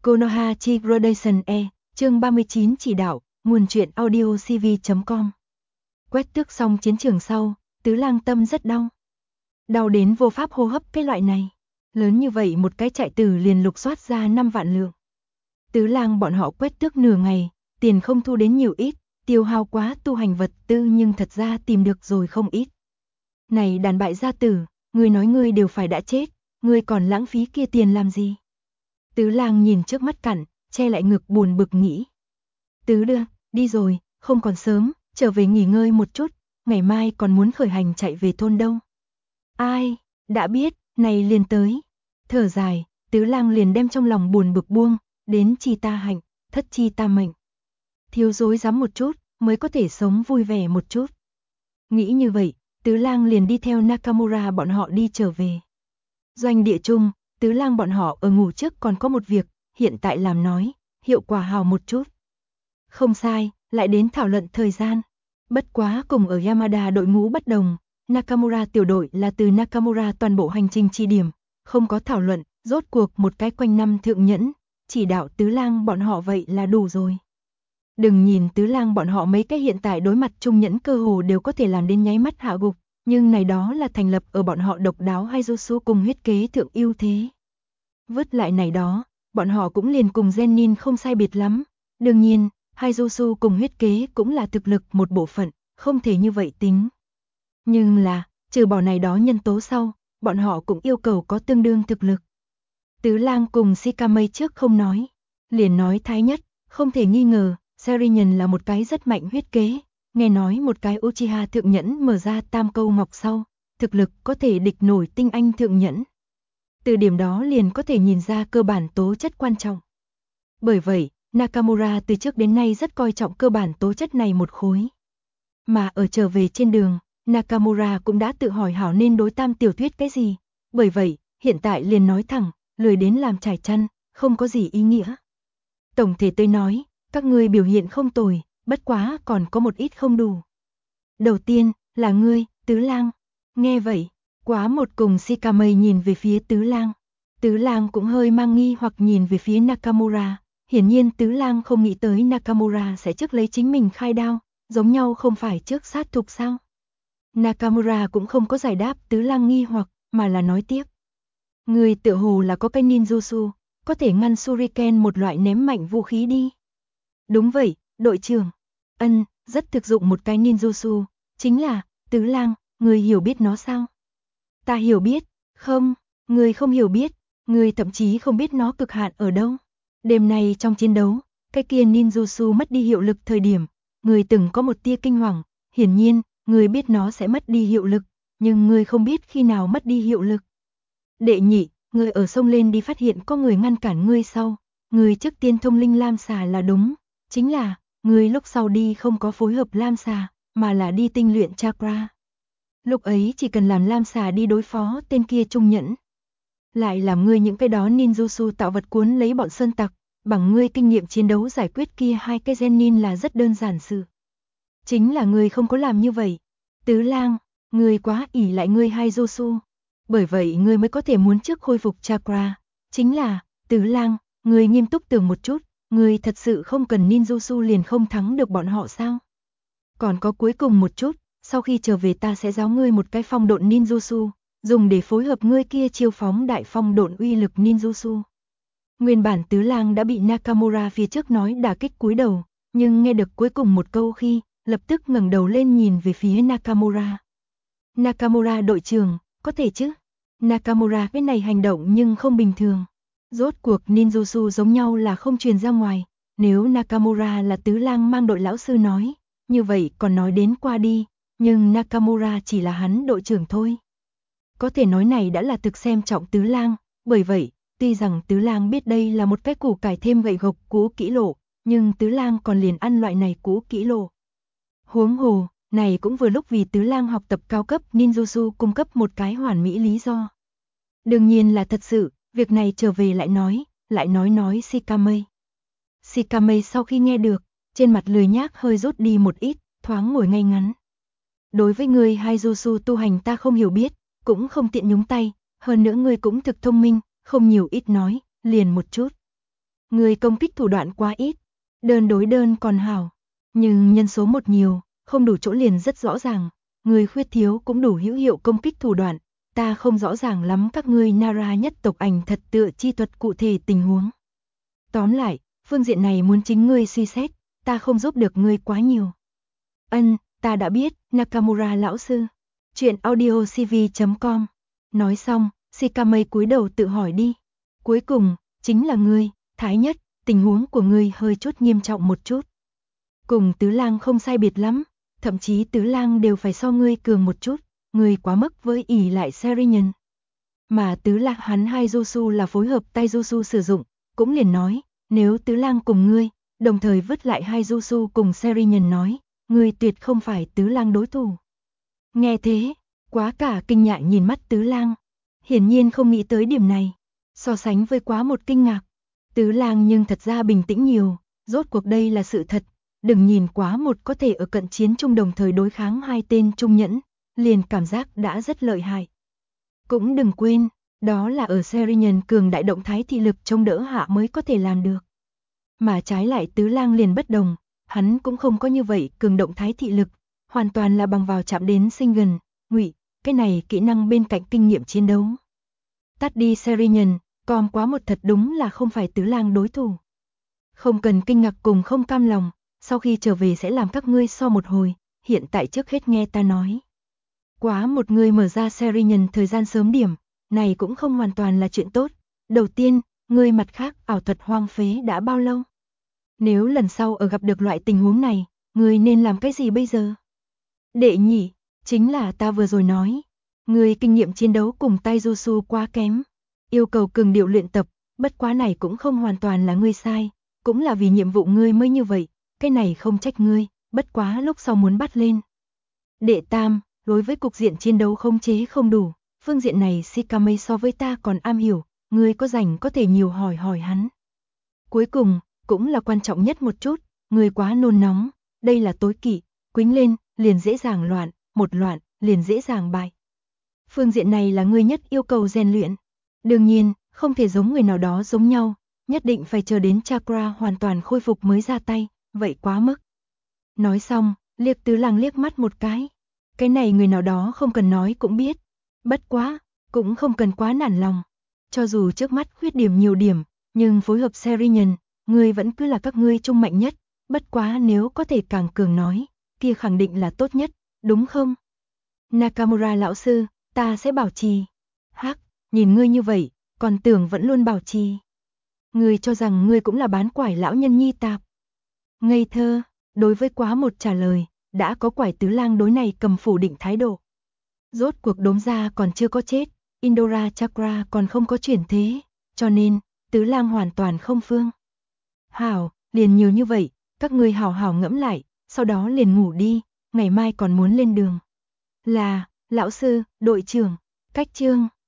Konoha chi Gradation chương 39 chỉ đạo, nguồn truyện audio cv.com. Quét tước xong chiến trường sau, Tứ Lang tâm rất đau. Đau đến vô pháp hô hấp cái loại này. Lớn như vậy một cái trại tử liền lục soát ra 5 vạn lượng. Tứ Lang bọn họ quét tước nửa ngày, tiền không thu đến nhiều ít, tiêu hao quá tu hành vật tư nhưng thật ra tìm được rồi không ít. Này đàn bại gia tử, ngươi nói ngươi đều phải đã chết, ngươi còn lãng phí kia tiền làm gì? Tứ Lang nhìn trước mắt cặn, che lại ngực buồn bực nghĩ. Tứ đưa, đi rồi, không còn sớm, trở về nghỉ ngơi một chút, ngày mai còn muốn khởi hành chạy về thôn đâu. Ai, đã biết, này liền tới. Thở dài, Tứ Lang liền đem trong lòng buồn bực buông, đến chi ta hạnh, thất chi ta mệnh. Thiếu dối dám một chút, mới có thể sống vui vẻ một chút. Nghĩ như vậy, Tứ Lang liền đi theo Nakamura bọn họ đi trở về. Doanh địa chung, Tứ Lang bọn họ ở ngủ trước còn có một việc, hiện tại làm nói, hiệu quả hào một chút. Không sai, lại đến thảo luận thời gian. Bất quá cùng ở Yamada đội ngũ bất đồng, Nakamura tiểu đội là từ Nakamura toàn bộ hành trình chỉ điểm, không có thảo luận, rốt cuộc một cái quanh năm thượng nhẫn, chỉ đạo Tứ Lang bọn họ vậy là đủ rồi. Đừng nhìn Tứ Lang bọn họ mấy cái hiện tại đối mặt trung nhẫn cơ hồ đều có thể làm đến nháy mắt hạ gục, nhưng này đó là thành lập ở bọn họ độc đáo Haijutsu cùng huyết kế thượng ưu thế. Vứt lại này đó, bọn họ cũng liền cùng Genin không sai biệt lắm. Đương nhiên, Haijutsu cùng huyết kế cũng là thực lực một bộ phận, không thể như vậy tính. Nhưng là, trừ bỏ này đó nhân tố sau, bọn họ cũng yêu cầu có tương đương thực lực. Tứ Lang cùng Shikamei trước không nói, liền nói thái nhất, không thể nghi ngờ, Serenian là một cái rất mạnh huyết kế, nghe nói một cái Uchiha thượng nhẫn mở ra tam câu ngọc sau, thực lực có thể địch nổi tinh anh thượng nhẫn. Từ điểm đó liền có thể nhìn ra cơ bản tố chất quan trọng. Bởi vậy, Nakamura từ trước đến nay rất coi trọng cơ bản tố chất này một khối. Mà ở trở về trên đường, Nakamura cũng đã tự hỏi hảo nên đối tam tiểu thuyết cái gì. Bởi vậy, hiện tại liền nói thẳng, lười đến làm trải chăn, không có gì ý nghĩa. Tổng thể tôi nói, các ngươi biểu hiện không tồi, bất quá còn có một ít không đủ. Đầu tiên, là ngươi, Tứ Lang. Nghe vậy, Quá một cùng Shikamei nhìn về phía Tứ Lang. Tứ Lang cũng hơi mang nghi hoặc nhìn về phía Nakamura. Hiển nhiên Tứ Lang không nghĩ tới Nakamura sẽ trước lấy chính mình khai đao, giống nhau không phải trước sát thục sao. Nakamura cũng không có giải đáp Tứ Lang nghi hoặc, mà là nói tiếp. Người tựa hồ là có cái ninjutsu, có thể ngăn shuriken một loại ném mạnh vũ khí đi. Đúng vậy, đội trưởng. Ân, rất thực dụng một cái ninjutsu, chính là, Tứ Lang, người hiểu biết nó sao? Ta hiểu biết, không, người không hiểu biết, người thậm chí không biết nó cực hạn ở đâu. Đêm nay trong chiến đấu, cái kia ninjutsu mất đi hiệu lực thời điểm, người từng có một tia kinh hoàng, hiển nhiên, người biết nó sẽ mất đi hiệu lực, nhưng người không biết khi nào mất đi hiệu lực. Đệ nhị, người ở sông lên đi phát hiện có người ngăn cản ngươi sau, người trước tiên thông linh lam xà là đúng, chính là, người lúc sau đi không có phối hợp lam xà, mà là đi tinh luyện chakra. Lúc ấy chỉ cần làm lam xà đi đối phó tên kia trung nhẫn. Lại làm ngươi những cái đó ninjutsu tạo vật cuốn lấy bọn sơn tặc, bằng ngươi kinh nghiệm chiến đấu giải quyết kia hai cái genin là rất đơn giản sự. Chính là ngươi không có làm như vậy. Tứ Lang, ngươi quá ỷ lại ngươi Haijutsu. Bởi vậy ngươi mới có thể muốn trước khôi phục chakra. Chính là, Tứ Lang, ngươi nghiêm túc tưởng một chút, ngươi thật sự không cần ninjutsu liền không thắng được bọn họ sao? Còn có cuối cùng một chút, sau khi trở về ta sẽ giáo ngươi một cái phong độn ninjutsu, dùng để phối hợp ngươi kia chiêu phóng đại phong độn uy lực ninjutsu. Nguyên bản Tứ Lang đã bị Nakamura phía trước nói đả kích cúi đầu, nhưng nghe được cuối cùng một câu khi, lập tức ngẩng đầu lên nhìn về phía Nakamura. Nakamura đội trưởng, có thể chứ? Nakamura cái này hành động nhưng không bình thường. Rốt cuộc ninjutsu giống nhau là không truyền ra ngoài, nếu Nakamura là Tứ Lang mang đội lão sư nói, như vậy còn nói đến qua đi, nhưng Nakamura chỉ là hắn đội trưởng thôi. Có thể nói này đã là thực xem trọng Tứ Lang, bởi vậy, tuy rằng Tứ Lang biết đây là một cái củ cải thêm gậy gộc cũ kỹ lộ, nhưng Tứ Lang còn liền ăn loại này cũ kỹ lộ. Huống hồ, này cũng vừa lúc vì Tứ Lang học tập cao cấp ninjutsu cung cấp một cái hoàn mỹ lý do. Đương nhiên là thật sự, việc này trở về lại nói Shikamei. Shikamei sau khi nghe được, trên mặt lười nhác hơi rút đi một ít, thoáng ngồi ngay ngắn. Đối với người Haijutsu tu hành ta không hiểu biết, cũng không tiện nhúng tay, hơn nữa ngươi cũng thực thông minh, không nhiều ít nói, liền một chút. Người công kích thủ đoạn quá ít, đơn đối đơn còn hảo, nhưng nhân số một nhiều, không đủ chỗ liền rất rõ ràng, người khuyết thiếu cũng đủ hữu hiệu công kích thủ đoạn, ta không rõ ràng lắm các ngươi Nara nhất tộc ảnh thật tựa chi thuật cụ thể tình huống. Tóm lại, phương diện này muốn chính ngươi suy xét, ta không giúp được ngươi quá nhiều. Ta đã biết, Nakamura lão sư. Chuyện audio cv.com. Nói xong, Shikamae cúi đầu tự hỏi đi. Cuối cùng, chính là ngươi, Thái Nhất, tình huống của ngươi hơi chút nghiêm trọng một chút. Cùng Tứ Lang không sai biệt lắm, thậm chí Tứ Lang đều phải so ngươi cường một chút, ngươi quá mức với ỷ lại Serinhân. Mà Tứ Lang hắn Haijutsu là phối hợp Taijutsu sử dụng, cũng liền nói, nếu Tứ Lang cùng ngươi, đồng thời vứt lại Haijutsu cùng Serinhân nói, ngươi tuyệt không phải Tứ Lang đối thủ. Nghe thế, quá cả kinh ngạc nhìn mắt Tứ Lang, hiển nhiên không nghĩ tới điểm này, so sánh với quá một kinh ngạc. Tứ Lang nhưng thật ra bình tĩnh nhiều, rốt cuộc đây là sự thật, đừng nhìn quá một có thể ở cận chiến chung đồng thời đối kháng hai tên trung nhẫn, liền cảm giác đã rất lợi hại. Cũng đừng quên, đó là ở Serinhân cường đại động thái thị lực chống đỡ hạ mới có thể làm được. Mà trái lại Tứ Lang liền bất đồng, hắn cũng không có như vậy cường động thái thị lực, hoàn toàn là bằng vào chạm đến sinh gần, ngụy, cái này kỹ năng bên cạnh kinh nghiệm chiến đấu. Tắt đi Serinhân, còn quá một thật đúng là không phải Tứ Lang đối thủ. Không cần kinh ngạc cùng không cam lòng, sau khi trở về sẽ làm các ngươi so một hồi, hiện tại trước hết nghe ta nói. Quá một người mở ra Serinhân thời gian sớm điểm, này cũng không hoàn toàn là chuyện tốt. Đầu tiên, người mặt khác ảo thuật hoang phế đã bao lâu? Nếu lần sau ở gặp được loại tình huống này, người nên làm cái gì bây giờ? Đệ nhị, chính là ta vừa rồi nói, người kinh nghiệm chiến đấu cùng Taijutsu quá kém, yêu cầu cường điệu luyện tập, bất quá này cũng không hoàn toàn là ngươi sai, cũng là vì nhiệm vụ ngươi mới như vậy, cái này không trách ngươi, bất quá lúc sau muốn bắt lên. Đệ tam, đối với cục diện chiến đấu khống chế không đủ, phương diện này Shikamae so với ta còn am hiểu, ngươi có rảnh có thể nhiều hỏi hỏi hắn. Cuối cùng, cũng là quan trọng nhất một chút, ngươi quá nôn nóng, đây là tối kỵ, quĩnh lên, liền dễ dàng loạn, một loạn, liền dễ dàng bại. Phương diện này là ngươi nhất yêu cầu rèn luyện. Đương nhiên, không thể giống người nào đó giống nhau, nhất định phải chờ đến chakra hoàn toàn khôi phục mới ra tay, vậy quá mức. Nói xong, liếc Tứ Lang liếc mắt một cái này người nào đó không cần nói cũng biết. Bất quá, cũng không cần quá nản lòng. Cho dù trước mắt khuyết điểm nhiều điểm, nhưng phối hợp Serinhân, ngươi vẫn cứ là các ngươi trung mạnh nhất, bất quá nếu có thể càng cường nói, kia khẳng định là tốt nhất, đúng không? Nakamura lão sư, ta sẽ bảo trì. Hắc, nhìn ngươi như vậy, còn tưởng vẫn luôn bảo trì. Ngươi cho rằng ngươi cũng là bán quải lão nhân nhi tạp. Ngây thơ, đối với quá một trả lời, đã có quải Tứ Lang đối này cầm phủ định thái độ. Rốt cuộc đốm ra còn chưa có chết, Indora Chakra còn không có chuyển thế, cho nên, Tứ Lang hoàn toàn không phương. Hảo, liền nhiều như vậy, các ngươi hảo hảo ngẫm lại, sau đó liền ngủ đi, ngày mai còn muốn lên đường. Là, lão sư, đội trưởng, cách chương.